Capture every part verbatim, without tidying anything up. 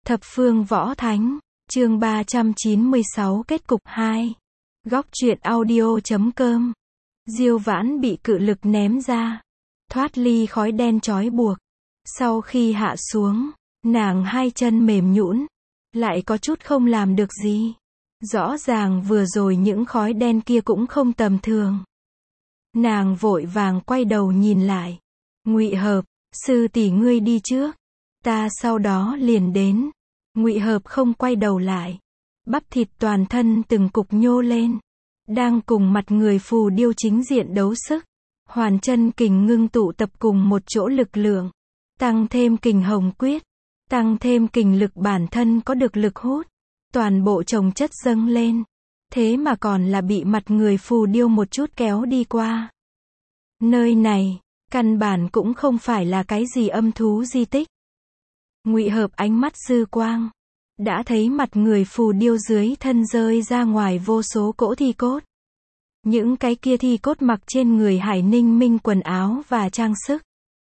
Thập phương võ thánh, chương ba trăm chín mươi sáu kết cục hai. Góc truyện audio chấm com. Diêu Vãn bị cự lực ném ra, thoát ly khói đen trói buộc. Sau khi hạ xuống, nàng hai chân mềm nhũn, lại có chút không làm được gì. Rõ ràng vừa rồi những khói đen kia cũng không tầm thường. Nàng vội vàng quay đầu nhìn lại. Ngụy Hợp, sư tỷ ngươi đi trước, ta sau đó liền đến. Ngụy Hợp không quay đầu lại, bắp thịt toàn thân từng cục nhô lên, đang cùng mặt người phù điêu chính diện đấu sức. Hoàn chân kình ngưng tụ tập cùng một chỗ lực lượng, tăng thêm kình hồng quyết, tăng thêm kình lực bản thân có được lực hút, toàn bộ chồng chất dâng lên, thế mà còn là bị mặt người phù điêu một chút kéo đi qua. Nơi này, căn bản cũng không phải là cái gì âm thú di tích. Ngụy Hợp ánh mắt dư quang, đã thấy mặt người phù điêu dưới thân rơi ra ngoài vô số cỗ thi cốt. Những cái kia thi cốt mặc trên người Hải Ninh Minh quần áo và trang sức.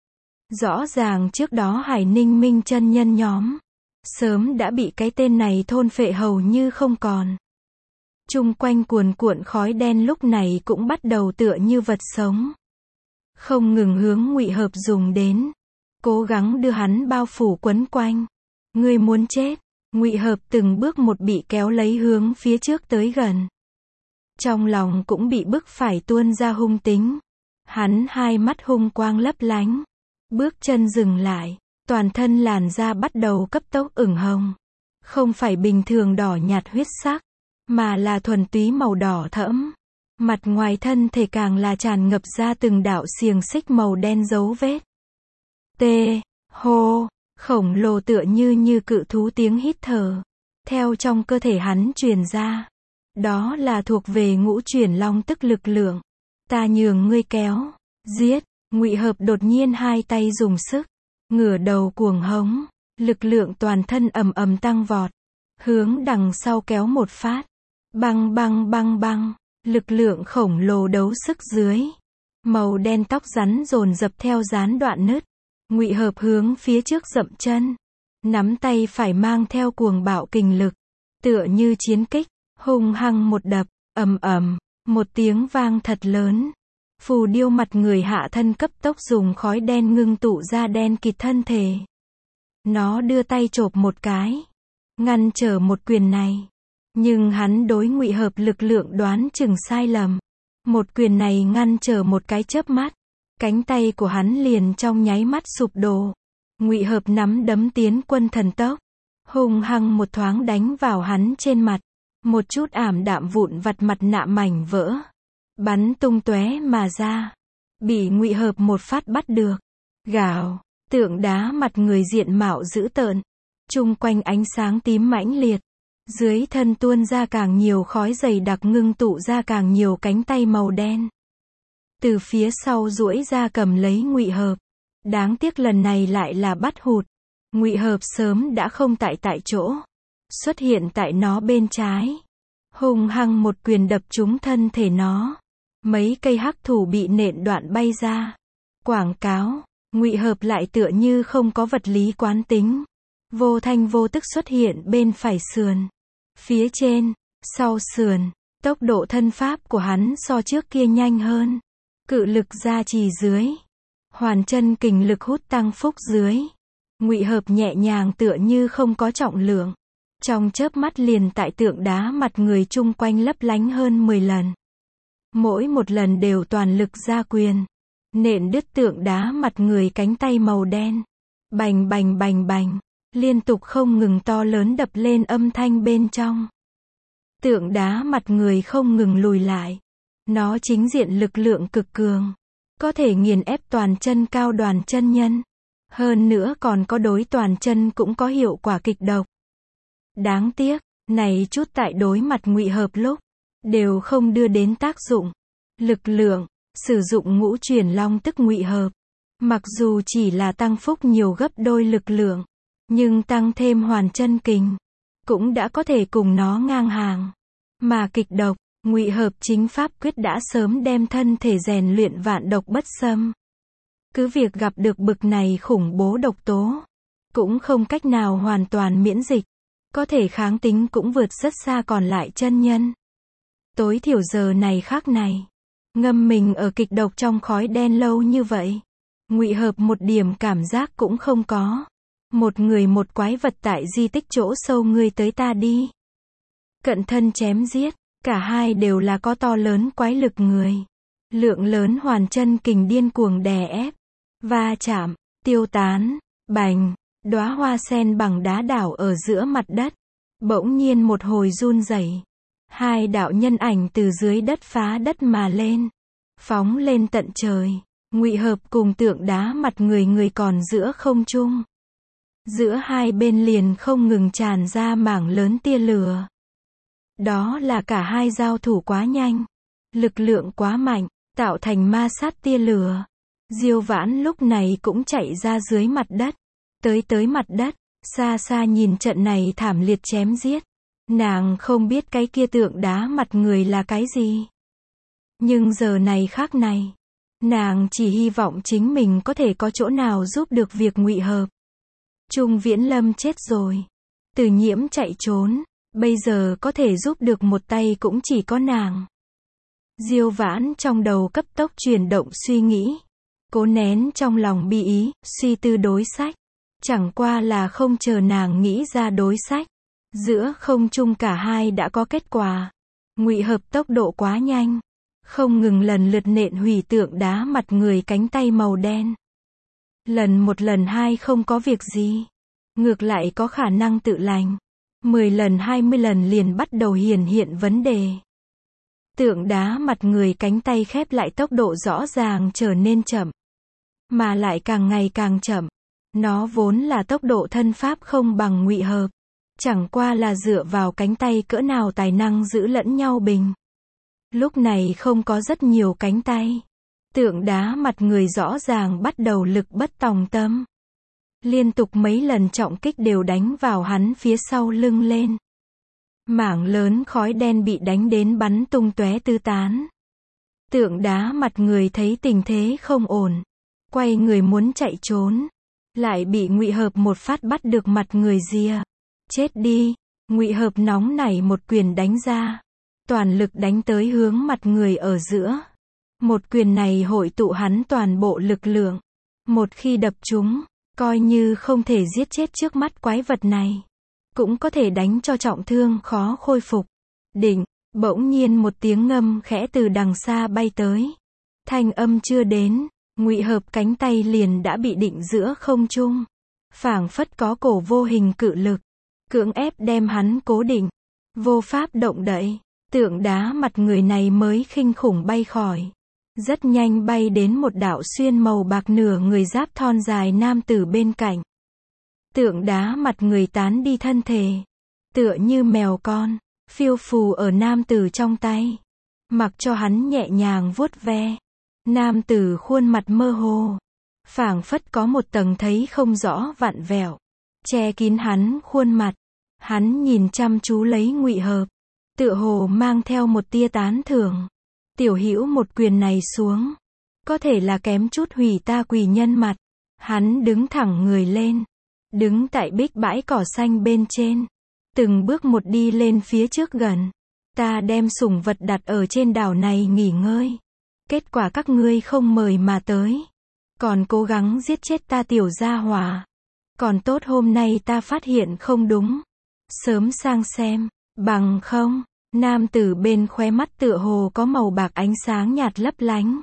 Rõ ràng trước đó Hải Ninh Minh chân nhân nhóm sớm đã bị cái tên này thôn phệ hầu như không còn. Chung quanh cuồn cuộn khói đen lúc này cũng bắt đầu tựa như vật sống, không ngừng hướng Ngụy Hợp dùng đến, cố gắng đưa hắn bao phủ quấn quanh. Ngươi muốn chết. Ngụy Hợp từng bước một bị kéo lấy hướng phía trước tới gần. Trong lòng cũng bị bức phải tuôn ra hung tính. Hắn hai mắt hung quang lấp lánh, bước chân dừng lại, toàn thân làn da bắt đầu cấp tốc ửng hồng. Không phải bình thường đỏ nhạt huyết sắc, mà là thuần túy màu đỏ thẫm. Mặt ngoài thân thể càng là tràn ngập ra từng đạo xiềng xích màu đen dấu vết. Tê, hô, khổng lồ tựa như như cự thú tiếng hít thở, theo trong cơ thể hắn truyền ra. Đó là thuộc về ngũ chuyển long tức lực lượng. Ta nhường ngươi kéo, giết. Ngụy Hợp đột nhiên hai tay dùng sức, ngửa đầu cuồng hống, lực lượng toàn thân ầm ầm tăng vọt, hướng đằng sau kéo một phát. Băng băng băng băng, lực lượng khổng lồ đấu sức dưới. Màu đen tóc rắn dồn dập theo gián đoạn nứt. Ngụy Hợp hướng phía trước dậm chân, nắm tay phải mang theo cuồng bạo kình lực, tựa như chiến kích, hung hăng một đập, ầm ầm, một tiếng vang thật lớn. Phù điêu mặt người hạ thân cấp tốc dùng khói đen ngưng tụ ra đen kịt thân thể. Nó đưa tay chộp một cái, ngăn trở một quyền này. Nhưng hắn đối Ngụy Hợp lực lượng đoán chừng sai lầm. Một quyền này ngăn trở một cái chớp mắt, cánh tay của hắn liền trong nháy mắt sụp đổ. Ngụy Hợp nắm đấm tiến quân thần tốc, hung hăng một thoáng đánh vào hắn trên mặt. Một chút ảm đạm vụn vặt mặt nạ mảnh vỡ, bắn tung tóe mà ra. Bị Ngụy Hợp một phát bắt được. Gào, tượng đá mặt người diện mạo dữ tợn, chung quanh ánh sáng tím mãnh liệt. Dưới thân tuôn ra càng nhiều khói dày đặc ngưng tụ ra càng nhiều cánh tay màu đen. Từ phía sau duỗi ra cầm lấy Ngụy Hợp. Đáng tiếc lần này lại là bắt hụt. Ngụy Hợp sớm đã không tại tại chỗ, xuất hiện tại nó bên trái, hung hăng một quyền đập trúng thân thể nó. Mấy cây hắc thủ bị nện đoạn bay ra. Quảng cáo, Ngụy Hợp lại tựa như không có vật lý quán tính, vô thanh vô tức xuất hiện bên phải sườn, phía trên, sau sườn. Tốc độ thân pháp của hắn so trước kia nhanh hơn. Cự lực gia trì dưới, hoàn chân kình lực hút tăng phúc dưới, Ngụy Hợp nhẹ nhàng tựa như không có trọng lượng, trong chớp mắt liền tại tượng đá mặt người chung quanh lấp lánh hơn mười lần. Mỗi một lần đều toàn lực ra quyền, nện đứt tượng đá mặt người cánh tay màu đen. Bành bành bành bành, liên tục không ngừng to lớn đập lên âm thanh bên trong. Tượng đá mặt người không ngừng lùi lại. Nó chính diện lực lượng cực cường, có thể nghiền ép toàn chân cao đoàn chân nhân. Hơn nữa còn có đối toàn chân cũng có hiệu quả kịch độc. Đáng tiếc, này chút tại đối mặt Ngụy Hợp lúc, đều không đưa đến tác dụng. Lực lượng, sử dụng ngũ chuyển long tức Ngụy Hợp, mặc dù chỉ là tăng phúc nhiều gấp đôi lực lượng, nhưng tăng thêm hoàn chân kình, cũng đã có thể cùng nó ngang hàng. Mà kịch độc, Ngụy Hợp chính pháp quyết đã sớm đem thân thể rèn luyện vạn độc bất xâm. Cứ việc gặp được bực này khủng bố độc tố, cũng không cách nào hoàn toàn miễn dịch. Có thể kháng tính cũng vượt rất xa còn lại chân nhân. Tối thiểu giờ này khác này, ngâm mình ở kịch độc trong khói đen lâu như vậy. Ngụy Hợp một điểm cảm giác cũng không có. Một người một quái vật tại di tích chỗ sâu ngươi tới ta đi. Cận thân chém giết, cả hai đều là có to lớn quái lực người. Lượng lớn hoàn chân kình điên cuồng đè ép, va chạm, tiêu tán, bành, đóa hoa sen bằng đá đảo ở giữa mặt đất. Bỗng nhiên một hồi run rẩy. Hai đạo nhân ảnh từ dưới đất phá đất mà lên, phóng lên tận trời. Ngụy Hợp cùng tượng đá mặt người người còn giữa không trung. Giữa hai bên liền không ngừng tràn ra mảng lớn tia lửa. Đó là cả hai giao thủ quá nhanh, lực lượng quá mạnh, tạo thành ma sát tia lửa. Diêu Vãn lúc này cũng chạy ra dưới mặt đất, tới tới mặt đất, xa xa nhìn trận này thảm liệt chém giết. Nàng không biết cái kia tượng đá mặt người là cái gì. Nhưng giờ này khác này, nàng chỉ hy vọng chính mình có thể có chỗ nào giúp được việc Ngụy Hợp. Trung Viễn Lâm chết rồi, Từ Nhiễm chạy trốn, bây giờ có thể giúp được một tay cũng chỉ có nàng. Diêu Vãn trong đầu cấp tốc chuyển động suy nghĩ, cố nén trong lòng bi ý, suy tư đối sách. Chẳng qua là không chờ nàng nghĩ ra đối sách, giữa không trung cả hai đã có kết quả. Ngụy Hợp tốc độ quá nhanh, không ngừng lần lượt nện hủy tượng đá mặt người cánh tay màu đen. Lần một lần hai không có việc gì, ngược lại có khả năng tự lành. Mười lần hai mươi lần liền bắt đầu hiển hiện vấn đề. Tượng đá mặt người cánh tay khép lại tốc độ rõ ràng trở nên chậm, mà lại càng ngày càng chậm. Nó vốn là tốc độ thân pháp không bằng Ngụy Hợp, chẳng qua là dựa vào cánh tay cỡ nào tài năng giữ lẫn nhau bình. Lúc này không có rất nhiều cánh tay, tượng đá mặt người rõ ràng bắt đầu lực bất tòng tâm. Liên tục mấy lần trọng kích đều đánh vào hắn phía sau lưng lên. Mảng lớn khói đen bị đánh đến bắn tung tóe tứ tán. Tượng đá mặt người thấy tình thế không ổn, quay người muốn chạy trốn, lại bị Ngụy Hợp một phát bắt được mặt người rìa. Chết đi, Ngụy Hợp nóng nảy một quyền đánh ra, toàn lực đánh tới hướng mặt người ở giữa. Một quyền này hội tụ hắn toàn bộ lực lượng, một khi đập trúng, coi như không thể giết chết trước mắt quái vật này, cũng có thể đánh cho trọng thương khó khôi phục. Đỉnh, bỗng nhiên một tiếng ngâm khẽ từ đằng xa bay tới. Thanh âm chưa đến, Ngụy Hợp cánh tay liền đã bị định giữa không trung, phảng phất có cổ vô hình cự lực, cưỡng ép đem hắn cố định, vô pháp động đậy. Tượng đá mặt người này mới khinh khủng bay khỏi, rất nhanh bay đến một đạo xuyên màu bạc nửa người giáp thon dài nam tử bên cạnh. Tượng đá mặt người tán đi thân thể, tựa như mèo con, phiêu phù ở nam tử trong tay, mặc cho hắn nhẹ nhàng vuốt ve. Nam tử khuôn mặt mơ hồ, phảng phất có một tầng thấy không rõ vặn vẹo, che kín hắn khuôn mặt. Hắn nhìn chăm chú lấy Ngụy Hợp, tựa hồ mang theo một tia tán thưởng. Tiểu Hữu một quyền này xuống, có thể là kém chút hủy ta quỷ nhân mặt. Hắn đứng thẳng người lên, đứng tại bích bãi cỏ xanh bên trên, từng bước một đi lên phía trước gần. Ta đem sủng vật đặt ở trên đảo này nghỉ ngơi, kết quả các ngươi không mời mà tới, còn cố gắng giết chết ta tiểu gia hỏa. Còn tốt hôm nay ta phát hiện không đúng, sớm sang xem, bằng không. Nam tử bên khóe mắt tựa hồ có màu bạc ánh sáng nhạt lấp lánh.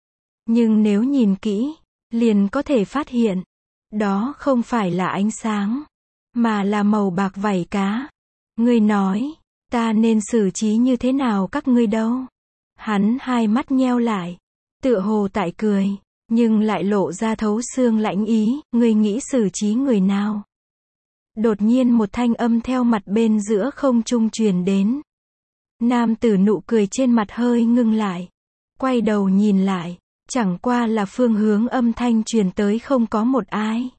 Nhưng nếu nhìn kỹ, liền có thể phát hiện, đó không phải là ánh sáng, mà là màu bạc vảy cá. Ngươi nói, ta nên xử trí như thế nào các ngươi đâu? Hắn hai mắt nheo lại, tựa hồ tại cười, nhưng lại lộ ra thấu xương lãnh ý. Ngươi nghĩ xử trí người nào? Đột nhiên một thanh âm theo mặt bên giữa không trung truyền đến. Nam tử nụ cười trên mặt hơi ngưng lại, quay đầu nhìn lại, chẳng qua là phương hướng âm thanh truyền tới không có một ai.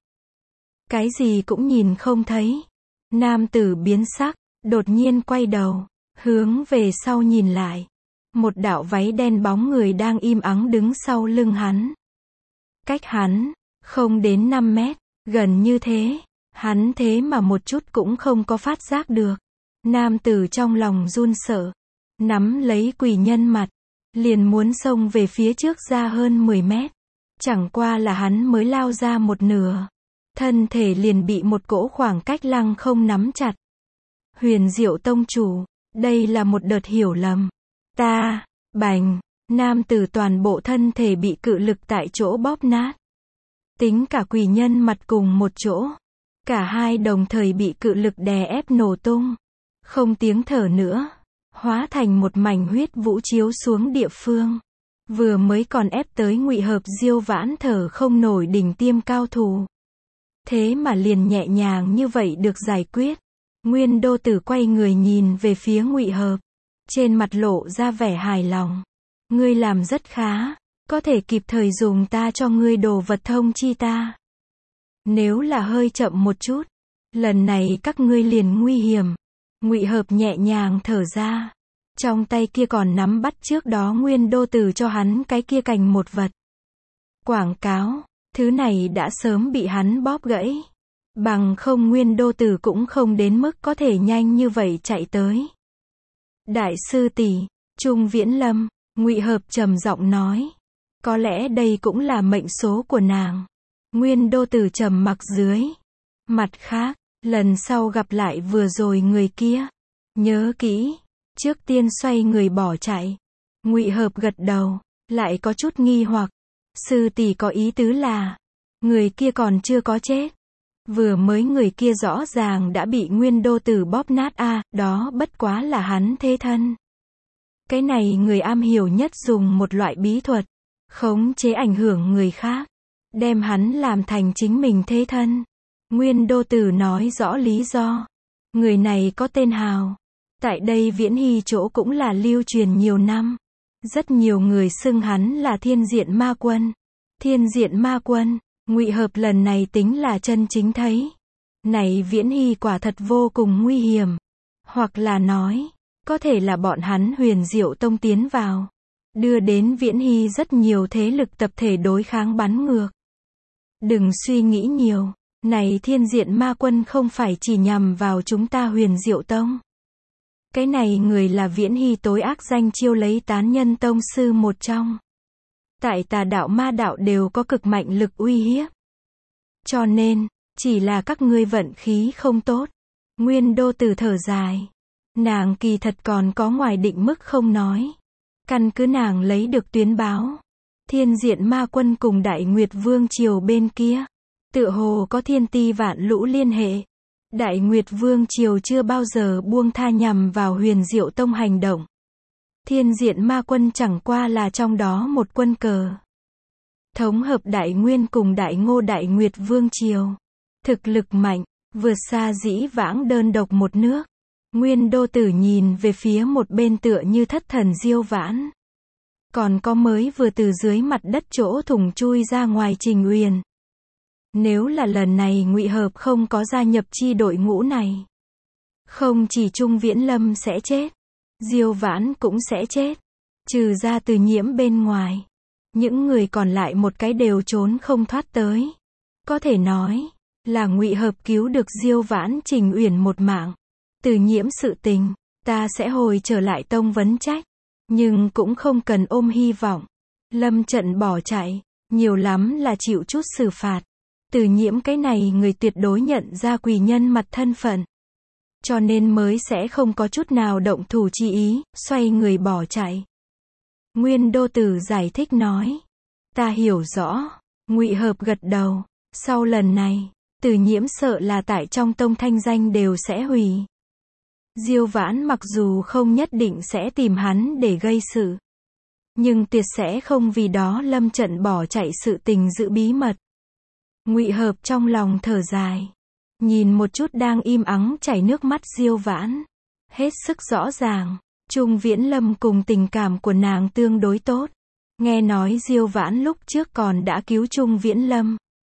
Cái gì cũng nhìn không thấy. Nam tử biến sắc, đột nhiên quay đầu, hướng về sau nhìn lại. Một đạo váy đen bóng người đang im ắng đứng sau lưng hắn. Cách hắn, không đến năm mét, gần như thế. Hắn thế mà một chút cũng không có phát giác được. Nam tử trong lòng run sợ, nắm lấy quỷ nhân mặt, liền muốn xông về phía trước ra hơn mười mét. Chẳng qua là hắn mới lao ra một nửa, thân thể liền bị một cỗ khoảng cách lăng không nắm chặt. Huyền Diệu tông chủ, đây là một đợt hiểu lầm. Ta, bành, nam tử toàn bộ thân thể bị cự lực tại chỗ bóp nát. Tính cả quỷ nhân mặt cùng một chỗ, cả hai đồng thời bị cự lực đè ép nổ tung. Không tiếng thở nữa, hóa thành một mảnh huyết vũ chiếu xuống địa phương. Vừa mới còn ép tới Ngụy Hợp Diêu Vãn thở không nổi đỉnh tiêm cao thủ. Thế mà liền nhẹ nhàng như vậy được giải quyết. Nguyên Đô Tử quay người nhìn về phía Ngụy Hợp, trên mặt lộ ra vẻ hài lòng. Ngươi làm rất khá, có thể kịp thời dùng ta cho ngươi đồ vật thông chi ta. Nếu là hơi chậm một chút, lần này các ngươi liền nguy hiểm. Ngụy Hợp nhẹ nhàng thở ra, trong tay kia còn nắm bắt trước đó Nguyên Đô Tử cho hắn cái kia cành một vật. Quảng cáo, thứ này đã sớm bị hắn bóp gãy. Bằng không Nguyên Đô Tử cũng không đến mức có thể nhanh như vậy chạy tới. Đại sư tỷ, Trung Viễn Lâm, Ngụy Hợp trầm giọng nói. Có lẽ đây cũng là mệnh số của nàng. Nguyên Đô Tử trầm mặc dưới. Mặt khác, lần sau gặp lại vừa rồi người kia, nhớ kỹ, trước tiên xoay người bỏ chạy. Ngụy Hợp gật đầu, lại có chút nghi hoặc. Sư tỷ có ý tứ là, người kia còn chưa có chết. Vừa mới người kia rõ ràng đã bị Nguyên Đô Tử bóp nát a, à, đó bất quá là hắn thế thân. Cái này người am hiểu nhất dùng một loại bí thuật, khống chế ảnh hưởng người khác, đem hắn làm thành chính mình thế thân. Nguyên Đô Tử nói rõ lý do. Người này có tên hào. Tại đây Viễn Hy chỗ cũng là lưu truyền nhiều năm. Rất nhiều người xưng hắn là Thiên Diện Ma Quân. Thiên Diện Ma Quân, Ngụy Hợp lần này tính là chân chính thấy. Này Viễn Hy quả thật vô cùng nguy hiểm. Hoặc là nói, có thể là bọn hắn Huyền Diệu tông tiến vào, đưa đến Viễn Hy rất nhiều thế lực tập thể đối kháng bắn ngược. Đừng suy nghĩ nhiều. Này Thiên Diện Ma Quân không phải chỉ nhằm vào chúng ta Huyền Diệu tông. Cái này người là Viễn Hy tối ác danh chiêu lấy tán nhân tông sư một trong. Tại tà đạo ma đạo đều có cực mạnh lực uy hiếp. Cho nên, chỉ là các ngươi vận khí không tốt. Nguyên Đô Tử thở dài. Nàng kỳ thật còn có ngoài định mức không nói. Căn cứ nàng lấy được tuyến báo. Thiên Diện Ma Quân cùng Đại Nguyệt Vương triều bên kia, tựa hồ có thiên ti vạn lũ liên hệ. Đại Nguyệt Vương triều chưa bao giờ buông tha nhằm vào Huyền Diệu tông hành động. Thiên Diện Ma Quân chẳng qua là trong đó một quân cờ. Thống hợp Đại Nguyên cùng Đại Ngô Đại Nguyệt Vương triều. Thực lực mạnh, vượt xa dĩ vãng đơn độc một nước. Nguyên Đô Tử nhìn về phía một bên tựa như thất thần Diêu Vãn. Còn có mới vừa từ dưới mặt đất chỗ thủng chui ra ngoài Trình Uyển. Nếu là lần này Ngụy Hợp không có gia nhập chi đội ngũ này, không chỉ Trung Viễn Lâm sẽ chết, Diêu Vãn cũng sẽ chết. Trừ ra Từ Nhiễm bên ngoài, những người còn lại một cái đều trốn không thoát tới. Có thể nói là Ngụy Hợp cứu được Diêu Vãn Trình Uyển một mạng. Từ Nhiễm sự tình, ta sẽ hồi trở lại tông vấn trách, nhưng cũng không cần ôm hy vọng. Lâm trận bỏ chạy, nhiều lắm là chịu chút xử phạt. Từ Nhiễm cái này người tuyệt đối nhận ra quỷ nhân mặt thân phận, cho nên mới sẽ không có chút nào động thủ chi ý, xoay người bỏ chạy. Nguyên Đô Tử giải thích nói. Ta hiểu rõ. Ngụy Hợp gật đầu. Sau lần này, Từ Nhiễm sợ là tại trong tông thanh danh đều sẽ hủy. Diêu Vãn mặc dù không nhất định sẽ tìm hắn để gây sự, nhưng tuyệt sẽ không vì đó lâm trận bỏ chạy sự tình giữ bí mật. Ngụy Hợp trong lòng thở dài, nhìn một chút đang im ắng chảy nước mắt Diêu Vãn, hết sức rõ ràng, Trung Viễn Lâm cùng tình cảm của nàng tương đối tốt. Nghe nói Diêu Vãn lúc trước còn đã cứu Trung Viễn Lâm.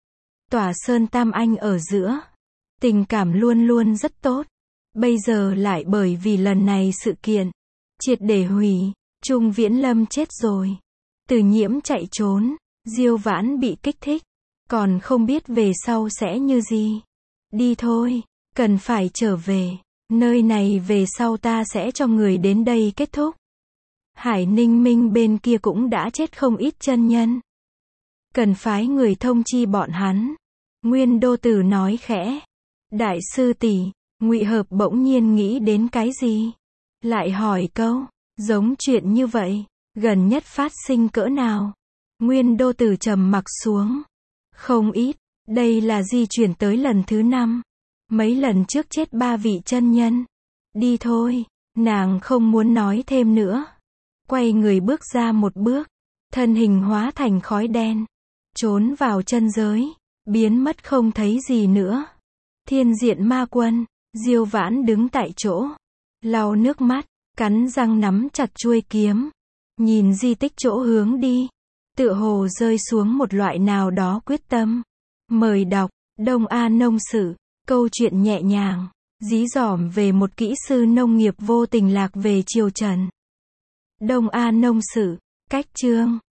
Tỏa Sơn Tam Anh ở giữa, tình cảm luôn luôn rất tốt. Bây giờ lại bởi vì lần này sự kiện, triệt để hủy, Trung Viễn Lâm chết rồi. Từ Nhiễm chạy trốn, Diêu Vãn bị kích thích, còn không biết về sau sẽ như gì. Đi thôi, cần phải trở về. Nơi này về sau ta sẽ cho người đến đây kết thúc. Hải Ninh Minh bên kia cũng đã chết không ít chân nhân. Cần phái người thông chi bọn hắn. Nguyên Đô Tử nói khẽ. Đại sư tỷ, Ngụy Hợp bỗng nhiên nghĩ đến cái gì? Lại hỏi câu, giống chuyện như vậy, gần nhất phát sinh cỡ nào? Nguyên Đô Tử trầm mặc xuống. Không ít, đây là di chuyển tới lần thứ năm. Mấy lần trước chết ba vị chân nhân. Đi thôi, nàng không muốn nói thêm nữa. Quay người bước ra một bước, thân hình hóa thành khói đen, trốn vào chân giới, biến mất không thấy gì nữa. Thiên Diện Ma Quân, Diêu Vãn đứng tại chỗ, lau nước mắt, cắn răng nắm chặt chuôi kiếm, nhìn di tích chỗ hướng đi, tựa hồ rơi xuống một loại nào đó quyết tâm. Mời đọc, Đông A Nông Sử, câu chuyện nhẹ nhàng, dí dỏm về một kỹ sư nông nghiệp vô tình lạc về triều Trần. Đông A Nông Sử, cách chương